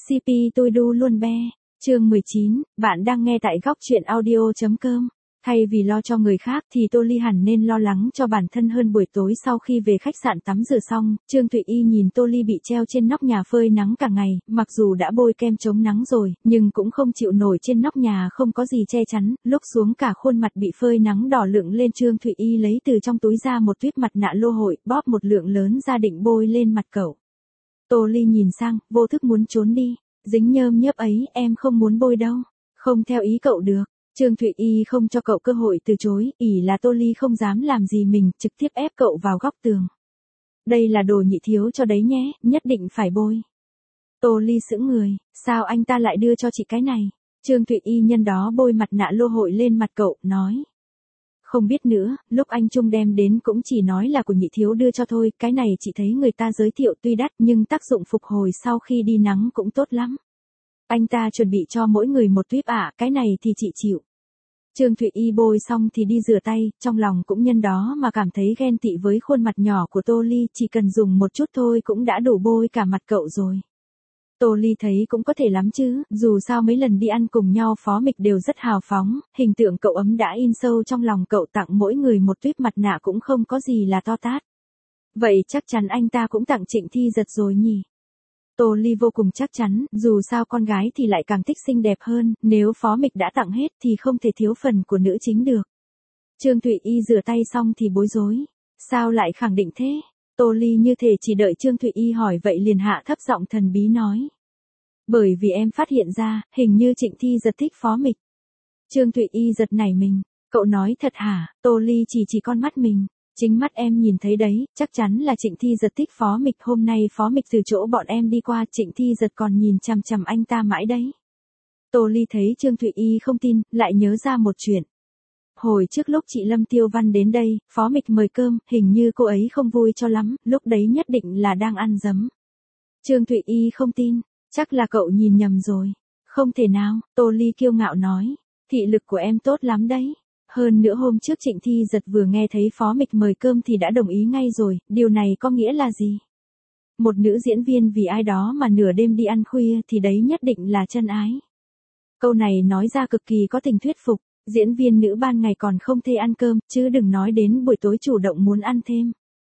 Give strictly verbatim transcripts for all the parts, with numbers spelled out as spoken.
xê pê tôi đu luôn be. Chương mười chín, bạn đang nghe tại góc truyện audio.com. Thay vì lo cho người khác thì Tô Ly hẳn nên lo lắng cho bản thân hơn. Buổi tối sau khi về khách sạn tắm rửa xong, Trương Thụy Y nhìn Tô Ly bị treo trên nóc nhà phơi nắng cả ngày, mặc dù đã bôi kem chống nắng rồi, nhưng cũng không chịu nổi trên nóc nhà không có gì che chắn, lúc xuống cả khuôn mặt bị phơi nắng đỏ lựng lên. Trương Thụy Y lấy từ trong túi ra một tuyếp mặt nạ lô hội, bóp một lượng lớn ra định bôi lên mặt cậu. Tô Ly nhìn sang, vô thức muốn trốn đi. Dính nhơm nhớp ấy, em không muốn bôi đâu. Không theo ý cậu được. Trương Thụy Y không cho cậu cơ hội từ chối, ỷ là Tô Ly không dám làm gì mình, trực tiếp ép cậu vào góc tường. Đây là đồ nhị thiếu cho đấy nhé, nhất định phải bôi. Tô Ly sững người, sao anh ta lại đưa cho chị cái này? Trương Thụy Y nhân đó bôi mặt nạ lô hội lên mặt cậu, nói. Không biết nữa, lúc anh Trung đem đến cũng chỉ nói là của nhị thiếu đưa cho thôi, cái này chị thấy người ta giới thiệu tuy đắt nhưng tác dụng phục hồi sau khi đi nắng cũng tốt lắm. Anh ta chuẩn bị cho mỗi người một tuyếp ạ, cái này thì chị chịu. Trương Thụy Y bôi xong thì đi rửa tay, trong lòng cũng nhân đó mà cảm thấy ghen tị với khuôn mặt nhỏ của Tô Ly, chỉ cần dùng một chút thôi cũng đã đủ bôi cả mặt cậu rồi. Tô Ly thấy cũng có thể lắm chứ, dù sao mấy lần đi ăn cùng nhau Phó Mịch đều rất hào phóng, hình tượng cậu ấm đã in sâu trong lòng cậu, tặng mỗi người một tuyếp mặt nạ cũng không có gì là to tát. Vậy chắc chắn anh ta cũng tặng Trịnh Thi Giật rồi nhỉ? Tô Ly vô cùng chắc chắn, dù sao con gái thì lại càng thích xinh đẹp hơn, nếu Phó Mịch đã tặng hết thì không thể thiếu phần của nữ chính được. Trương Thụy Y rửa tay xong thì bối rối. Sao lại khẳng định thế? Tô Ly như thể chỉ đợi Trương Thụy Y hỏi vậy liền hạ thấp giọng thần bí nói. Bởi vì em phát hiện ra, hình như Trịnh Thi Giật thích Phó Mịch. Trương Thụy Y giật nảy mình. Cậu nói thật hả? Tô Ly chỉ chỉ con mắt mình. Chính mắt em nhìn thấy đấy, chắc chắn là Trịnh Thi Giật thích Phó Mịch. Hôm nay Phó Mịch từ chỗ bọn em đi qua, Trịnh Thi Giật còn nhìn chằm chằm anh ta mãi đấy. Tô Ly thấy Trương Thụy Y không tin, lại nhớ ra một chuyện. Hồi trước lúc chị Lâm Tiêu Văn đến đây, Phó Mịch mời cơm, hình như cô ấy không vui cho lắm, lúc đấy nhất định là đang ăn dấm. Trương Thụy Y không tin, chắc là cậu nhìn nhầm rồi. Không thể nào, Tô Ly kiêu ngạo nói, thị lực của em tốt lắm đấy. Hơn nữa hôm trước Trịnh Thi Giật vừa nghe thấy Phó Mịch mời cơm thì đã đồng ý ngay rồi, điều này có nghĩa là gì? Một nữ diễn viên vì ai đó mà nửa đêm đi ăn khuya thì đấy nhất định là chân ái. Câu này nói ra cực kỳ có tình thuyết phục, diễn viên nữ ban ngày còn không thể ăn cơm, chứ đừng nói đến buổi tối chủ động muốn ăn thêm.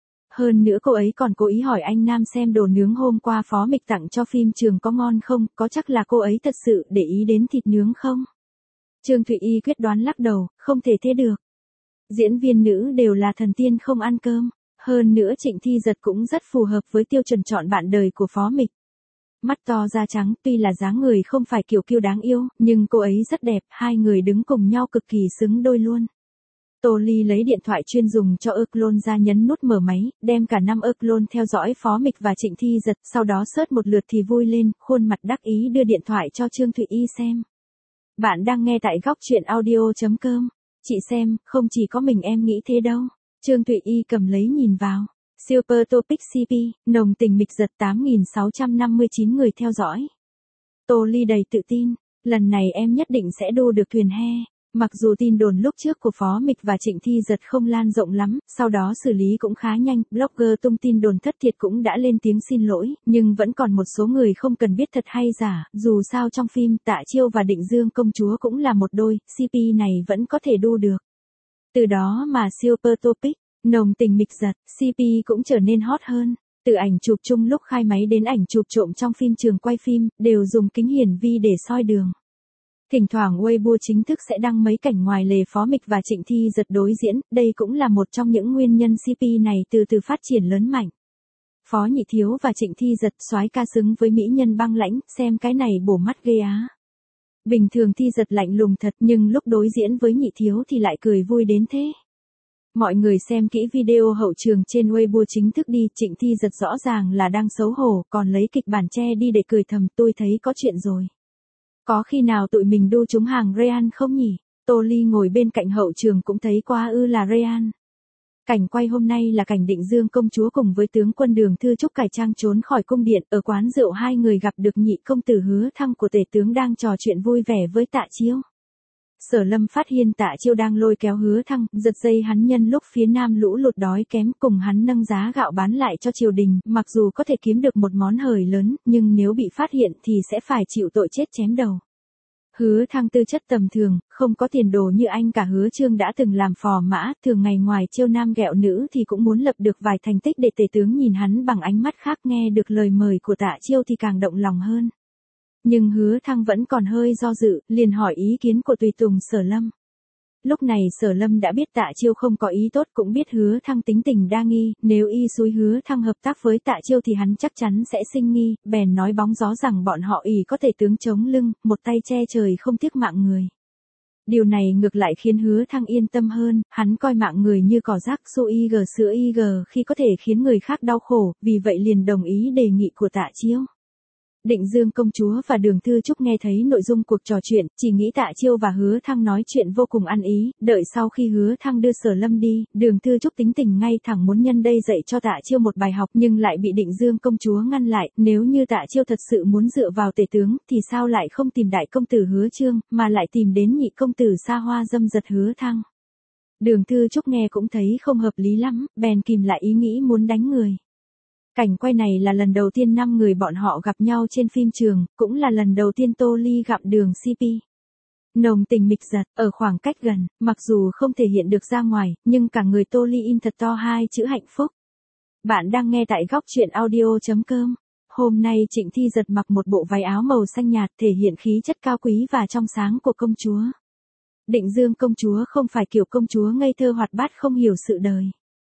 Hơn nữa cô ấy còn cố ý hỏi anh Nam xem đồ nướng hôm qua Phó Mịch tặng cho phim trường có ngon không, có chắc là cô ấy thật sự để ý đến thịt nướng không? Trương Thụy Y quyết đoán lắc đầu, không thể thế được. Diễn viên nữ đều là thần tiên không ăn cơm, hơn nữa Trịnh Thi Giật cũng rất phù hợp với tiêu chuẩn chọn bạn đời của Phó Mịch. Mắt to da trắng, tuy là dáng người không phải kiểu kiêu đáng yêu, nhưng cô ấy rất đẹp, hai người đứng cùng nhau cực kỳ xứng đôi luôn. Tô Ly lấy điện thoại chuyên dùng cho Eclon ra nhấn nút mở máy, đem cả năm Eclon theo dõi Phó Mịch và Trịnh Thi Giật, sau đó search một lượt thì vui lên, khuôn mặt đắc ý đưa điện thoại cho Trương Thụy Y xem. Bạn đang nghe tại góc truyện audio.com. Chị xem, không chỉ có mình em nghĩ thế đâu. Trương Thụy Y cầm lấy nhìn vào. Super Topic xê pê, nồng tình Mịch Giật tám nghìn sáu trăm năm mươi chín người theo dõi. Tô Ly đầy tự tin, lần này em nhất định sẽ đu được thuyền he. Mặc dù tin đồn lúc trước của Phó Mịch và Trịnh Thi Giật không lan rộng lắm, sau đó xử lý cũng khá nhanh, blogger tung tin đồn thất thiệt cũng đã lên tiếng xin lỗi, nhưng vẫn còn một số người không cần biết thật hay giả, dù sao trong phim Tạ Chiêu và Định Dương công chúa cũng là một đôi, xê pê này vẫn có thể đu được. Từ đó mà Super Topic, nồng tình Mịch Giật, xê pê cũng trở nên hot hơn. Từ ảnh chụp chung lúc khai máy đến ảnh chụp trộm trong phim trường quay phim, đều dùng kính hiển vi để soi đường. Thỉnh thoảng Weibo chính thức sẽ đăng mấy cảnh ngoài lề Phó Mịch và Trịnh Thi Giật đối diễn, đây cũng là một trong những nguyên nhân xê pê này từ từ phát triển lớn mạnh. Phó Nhị Thiếu và Trịnh Thi Giật soái ca xứng với mỹ nhân băng lãnh, xem cái này bổ mắt ghê á. Bình thường Thi Giật lạnh lùng thật nhưng lúc đối diễn với Nhị Thiếu thì lại cười vui đến thế. Mọi người xem kỹ video hậu trường trên Weibo chính thức đi, Trịnh Thi Giật rõ ràng là đang xấu hổ, còn lấy kịch bản che đi để cười thầm, tôi thấy có chuyện rồi. Có khi nào tụi mình đu trúng hàng Ryan không nhỉ? Tô Ly ngồi bên cạnh hậu trường cũng thấy quá ư là Ryan. Cảnh quay hôm nay là cảnh Định Dương công chúa cùng với tướng quân Đường Thư Trúc cải trang trốn khỏi cung điện, ở quán rượu hai người gặp được nhị công tử Hứa Thăng của tể tướng đang trò chuyện vui vẻ với Tạ Chiêu. Sở Lâm phát hiện Tạ Chiêu đang lôi kéo Hứa Thăng, giật dây hắn nhân lúc phía Nam lũ lụt đói kém cùng hắn nâng giá gạo bán lại cho triều đình, mặc dù có thể kiếm được một món hời lớn, nhưng nếu bị phát hiện thì sẽ phải chịu tội chết chém đầu. Hứa Thăng tư chất tầm thường, không có tiền đồ như anh cả Hứa Trương đã từng làm phò mã, thường ngày ngoài trêu nam ghẹo nữ thì cũng muốn lập được vài thành tích để tể tướng nhìn hắn bằng ánh mắt khác, nghe được lời mời của Tạ Chiêu thì càng động lòng hơn. Nhưng Hứa Thăng vẫn còn hơi do dự, liền hỏi ý kiến của tùy tùng Sở Lâm. Lúc này Sở Lâm đã biết Tạ Chiêu không có ý tốt, cũng biết Hứa Thăng tính tình đa nghi, nếu y xúi Hứa Thăng hợp tác với Tạ Chiêu thì hắn chắc chắn sẽ sinh nghi, bèn nói bóng gió rằng bọn họ ỷ có thể tướng chống lưng, một tay che trời không tiếc mạng người. Điều này ngược lại khiến Hứa Thăng yên tâm hơn, hắn coi mạng người như cỏ rác, su y gờ sữa y gờ khi có thể khiến người khác đau khổ, vì vậy liền đồng ý đề nghị của Tạ Chiêu. Định Dương công chúa và Đường Thư Trúc nghe thấy nội dung cuộc trò chuyện, chỉ nghĩ Tạ Chiêu và Hứa Thăng nói chuyện vô cùng ăn ý, đợi sau khi Hứa Thăng đưa Sở Lâm đi, Đường Thư Trúc tính tình ngay thẳng muốn nhân đây dạy cho Tạ Chiêu một bài học, nhưng lại bị Định Dương công chúa ngăn lại, nếu như Tạ Chiêu thật sự muốn dựa vào tể tướng, thì sao lại không tìm đại công tử Hứa Trương, mà lại tìm đến nhị công tử xa hoa dâm dật Hứa Thăng. Đường Thư Trúc nghe cũng thấy không hợp lý lắm, bèn kìm lại ý nghĩ muốn đánh người. Cảnh quay này là lần đầu tiên năm người bọn họ gặp nhau trên phim trường, cũng là lần đầu tiên Tô Ly gặp Đường xê pê. Nồng tình mịch giật, ở khoảng cách gần, mặc dù không thể hiện được ra ngoài, nhưng cả người Tô Ly in thật to hai chữ hạnh phúc. Bạn đang nghe tại góc truyện audio chấm com. Hôm nay Trịnh Thi Giật mặc một bộ váy áo màu xanh nhạt thể hiện khí chất cao quý và trong sáng của công chúa. Định Dương công chúa không phải kiểu công chúa ngây thơ hoạt bát không hiểu sự đời.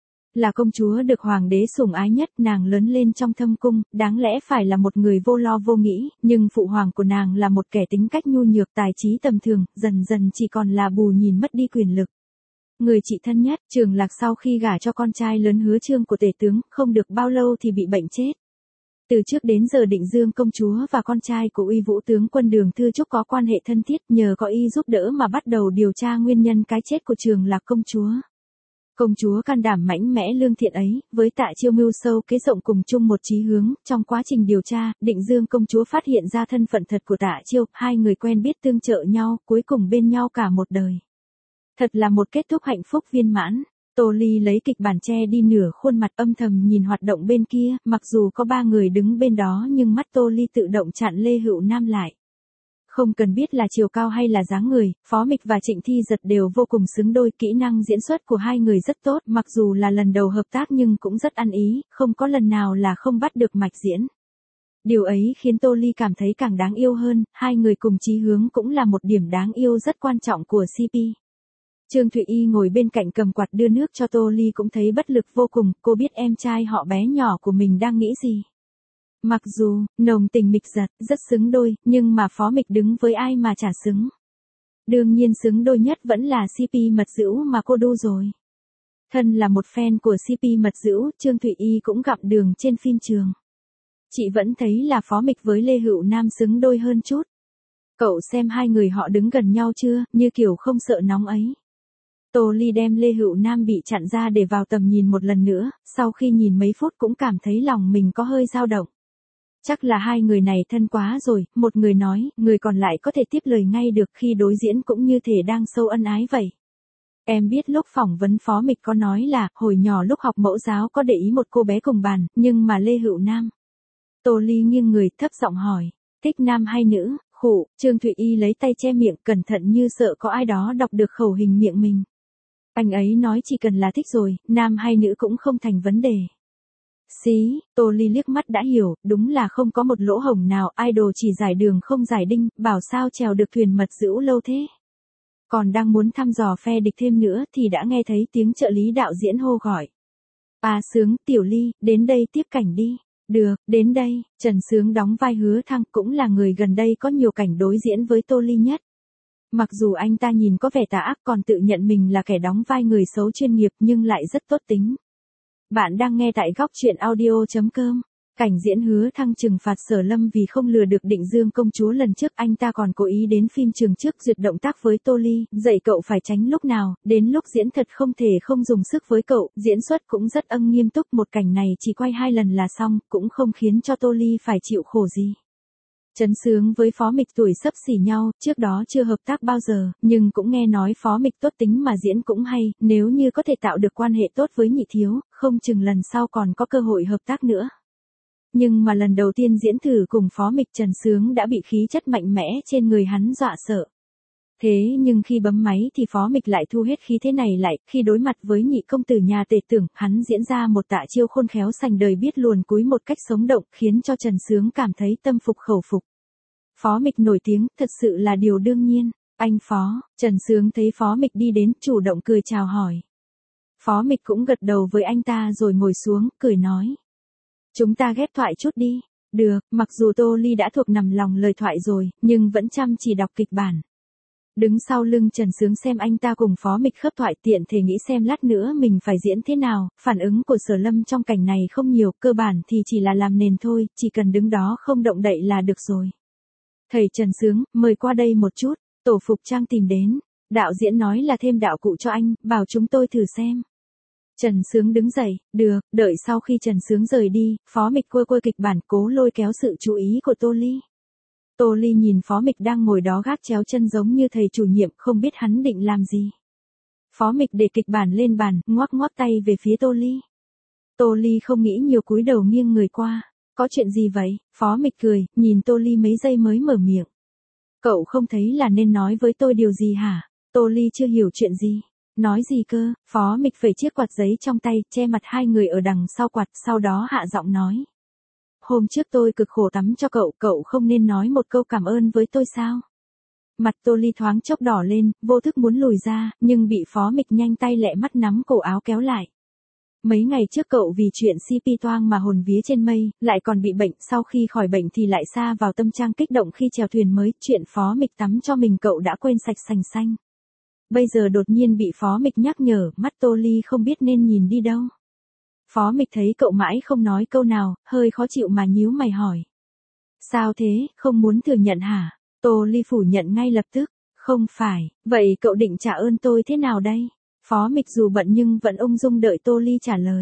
Là công chúa được hoàng đế sủng ái nhất, nàng lớn lên trong thâm cung, đáng lẽ phải là một người vô lo vô nghĩ, nhưng phụ hoàng của nàng là một kẻ tính cách nhu nhược, tài trí tầm thường, dần dần chỉ còn là bù nhìn mất đi quyền lực. Người chị thân nhất, Trường Lạc sau khi gả cho con trai lớn Hứa Trương của tể tướng, không được bao lâu thì bị bệnh chết. Từ trước đến giờ Định Dương công chúa và con trai của Uy Vũ tướng quân Đường Thư Trúc có quan hệ thân thiết, nhờ có y giúp đỡ mà bắt đầu điều tra nguyên nhân cái chết của Trường Lạc công chúa. Công chúa can đảm mãnh mẽ lương thiện ấy, với Tạ Chiêu mưu sâu kế rộng cùng chung một chí hướng, trong quá trình điều tra, Định Dương công chúa phát hiện ra thân phận thật của Tạ Chiêu, hai người quen biết tương trợ nhau, cuối cùng bên nhau cả một đời. Thật là một kết thúc hạnh phúc viên mãn. Tô Ly lấy kịch bản che đi nửa khuôn mặt, âm thầm nhìn hoạt động bên kia, mặc dù có ba người đứng bên đó nhưng mắt Tô Ly tự động chặn Lê Hữu Nam lại. Không cần biết là chiều cao hay là dáng người, Phó Mịch và Trịnh Thi Giật đều vô cùng xứng đôi, kỹ năng diễn xuất của hai người rất tốt, mặc dù là lần đầu hợp tác nhưng cũng rất ăn ý, không có lần nào là không bắt được mạch diễn. Điều ấy khiến Tô Ly cảm thấy càng đáng yêu hơn, hai người cùng chí hướng cũng là một điểm đáng yêu rất quan trọng của xê pê. Trương Thụy Y ngồi bên cạnh cầm quạt đưa nước cho Tô Ly cũng thấy bất lực vô cùng, cô biết em trai họ bé nhỏ của mình đang nghĩ gì. Mặc dù, nồng tình mịch giật, rất xứng đôi, nhưng mà Phó Mịch đứng với ai mà chả xứng. Đương nhiên xứng đôi nhất vẫn là xê pê Mật Dữu mà cô đu rồi. Thân là một fan của xê pê Mật Dữu, Trương Thụy Y cũng gặp Đường trên phim trường. Chị vẫn thấy là Phó Mịch với Lê Hữu Nam xứng đôi hơn chút. Cậu xem hai người họ đứng gần nhau chưa, như kiểu không sợ nóng ấy. Tô Ly đem Lê Hữu Nam bị chặn ra để vào tầm nhìn một lần nữa, sau khi nhìn mấy phút cũng cảm thấy lòng mình có hơi dao động. Chắc là hai người này thân quá rồi, một người nói, người còn lại có thể tiếp lời ngay được, khi đối diễn cũng như thể đang sâu ân ái vậy. Em biết lúc phỏng vấn Phó Mịch có nói là, hồi nhỏ lúc học mẫu giáo có để ý một cô bé cùng bàn, nhưng mà Lê Hữu Nam. Tô Ly nghiêng người thấp giọng hỏi, thích nam hay nữ, khụ, Trương Thụy Y lấy tay che miệng cẩn thận như sợ có ai đó đọc được khẩu hình miệng mình. Anh ấy nói chỉ cần là thích rồi, nam hay nữ cũng không thành vấn đề. Xí, Tô Ly liếc mắt đã hiểu, đúng là không có một lỗ hổng nào, idol chỉ giải đường không giải đinh, bảo sao trèo được thuyền Mật Dữu lâu thế. Còn đang muốn thăm dò phe địch thêm nữa thì đã nghe thấy tiếng trợ lý đạo diễn hô gọi. À Sướng, Tiểu Ly, đến đây tiếp cảnh đi. Được, đến đây, Trần Sướng đóng vai Hứa Thăng cũng là người gần đây có nhiều cảnh đối diễn với Tô Ly nhất. Mặc dù anh ta nhìn có vẻ tà ác còn tự nhận mình là kẻ đóng vai người xấu chuyên nghiệp nhưng lại rất tốt tính. Bạn đang nghe tại góc truyện audio chấm com. Cảnh diễn Hứa Thăng trừng phạt Sở Lâm vì không lừa được Định Dương công chúa lần trước, anh ta còn cố ý đến phim trường trước duyệt động tác với Tô Ly, dạy cậu phải tránh lúc nào, đến lúc diễn thật không thể không dùng sức với cậu, diễn xuất cũng rất ân nghiêm túc, một cảnh này chỉ quay hai lần là xong, cũng không khiến cho Tô Ly phải chịu khổ gì. Trấn Sướng với Phó Mịch tuổi xấp xỉ nhau, trước đó chưa hợp tác bao giờ, nhưng cũng nghe nói Phó Mịch tốt tính mà diễn cũng hay, nếu như có thể tạo được quan hệ tốt với Nhị Thiếu, không chừng lần sau còn có cơ hội hợp tác nữa. Nhưng mà lần đầu tiên diễn thử cùng Phó Mịch, Trần Sướng đã bị khí chất mạnh mẽ trên người hắn dọa sợ. Thế nhưng khi bấm máy thì Phó Mịch lại thu hết khí thế này lại, khi đối mặt với nhị công tử nhà Tề Tưởng, hắn diễn ra một tạ chiêu khôn khéo sành đời biết luồn cúi một cách sống động, khiến cho Trần Sướng cảm thấy tâm phục khẩu phục. Phó Mịch nổi tiếng, thật sự là điều đương nhiên. Anh Phó, Trần Sướng thấy Phó Mịch đi đến, chủ động cười chào hỏi. Phó Mịch cũng gật đầu với anh ta rồi ngồi xuống, cười nói. Chúng ta ghép thoại chút đi. Được, mặc dù Tô Ly đã thuộc nằm lòng lời thoại rồi, nhưng vẫn chăm chỉ đọc kịch bản. Đứng sau lưng Trần Sướng xem anh ta cùng Phó Mịch khớp thoại, tiện thể nghĩ xem lát nữa mình phải diễn thế nào. Phản ứng của Sở Lâm trong cảnh này không nhiều, cơ bản thì chỉ là làm nền thôi, chỉ cần đứng đó không động đậy là được rồi. Thầy Trần Sướng, mời qua đây một chút. Tổ phục trang tìm đến. Đạo diễn nói là thêm đạo cụ cho anh, bảo chúng tôi thử xem. Trần Sướng đứng dậy, được, đợi sau khi Trần Sướng rời đi, Phó Mịch quơ quơ kịch bản cố lôi kéo sự chú ý của Tô Ly. Tô Ly nhìn Phó Mịch đang ngồi đó gác chéo chân giống như thầy chủ nhiệm, không biết hắn định làm gì. Phó Mịch để kịch bản lên bàn, ngoắc ngoắc tay về phía Tô Ly. Tô Ly không nghĩ nhiều, cúi đầu nghiêng người qua. Có chuyện gì vậy? Phó Mịch cười, nhìn Tô Ly mấy giây mới mở miệng. Cậu không thấy là nên nói với tôi điều gì hả? Tô Ly chưa hiểu chuyện gì. Nói gì cơ? Phó Mịch phẩy chiếc quạt giấy trong tay, che mặt hai người ở đằng sau quạt, sau đó hạ giọng nói. Hôm trước tôi cực khổ tắm cho cậu, cậu không nên nói một câu cảm ơn với tôi sao? Mặt Tô Ly thoáng chốc đỏ lên, vô thức muốn lùi ra, nhưng bị Phó Mịch nhanh tay lẹ mắt nắm cổ áo kéo lại. Mấy ngày trước cậu vì chuyện xê pê toang mà hồn vía trên mây, lại còn bị bệnh, sau khi khỏi bệnh thì lại sa vào tâm trạng kích động khi chèo thuyền mới, chuyện Phó Mịch tắm cho mình cậu đã quên sạch sành xanh. Bây giờ đột nhiên bị Phó Mịch nhắc nhở, mắt Tô Ly không biết nên nhìn đi đâu. Phó Mịch thấy cậu mãi không nói câu nào, hơi khó chịu mà nhíu mày hỏi. Sao thế, không muốn thừa nhận hả? Tô Ly phủ nhận ngay lập tức. Không phải, vậy cậu định trả ơn tôi thế nào đây? Phó Mịch dù bận nhưng vẫn ung dung đợi Tô Ly trả lời.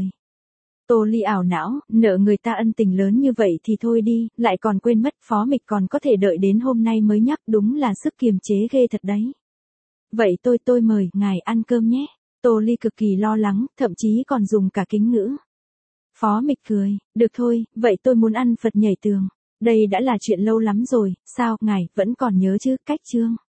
Tô Ly ảo não, nợ người ta ân tình lớn như vậy thì thôi đi, lại còn quên mất. Phó Mịch còn có thể đợi đến hôm nay mới nhắc, đúng là sức kiềm chế ghê thật đấy. Vậy tôi tôi mời ngài ăn cơm nhé. Tô Ly cực kỳ lo lắng, thậm chí còn dùng cả kính ngữ. Phó Mịch cười, được thôi, vậy tôi muốn ăn Phật nhảy tường. Đây đã là chuyện lâu lắm rồi, sao, ngài vẫn còn nhớ chứ, cách chương.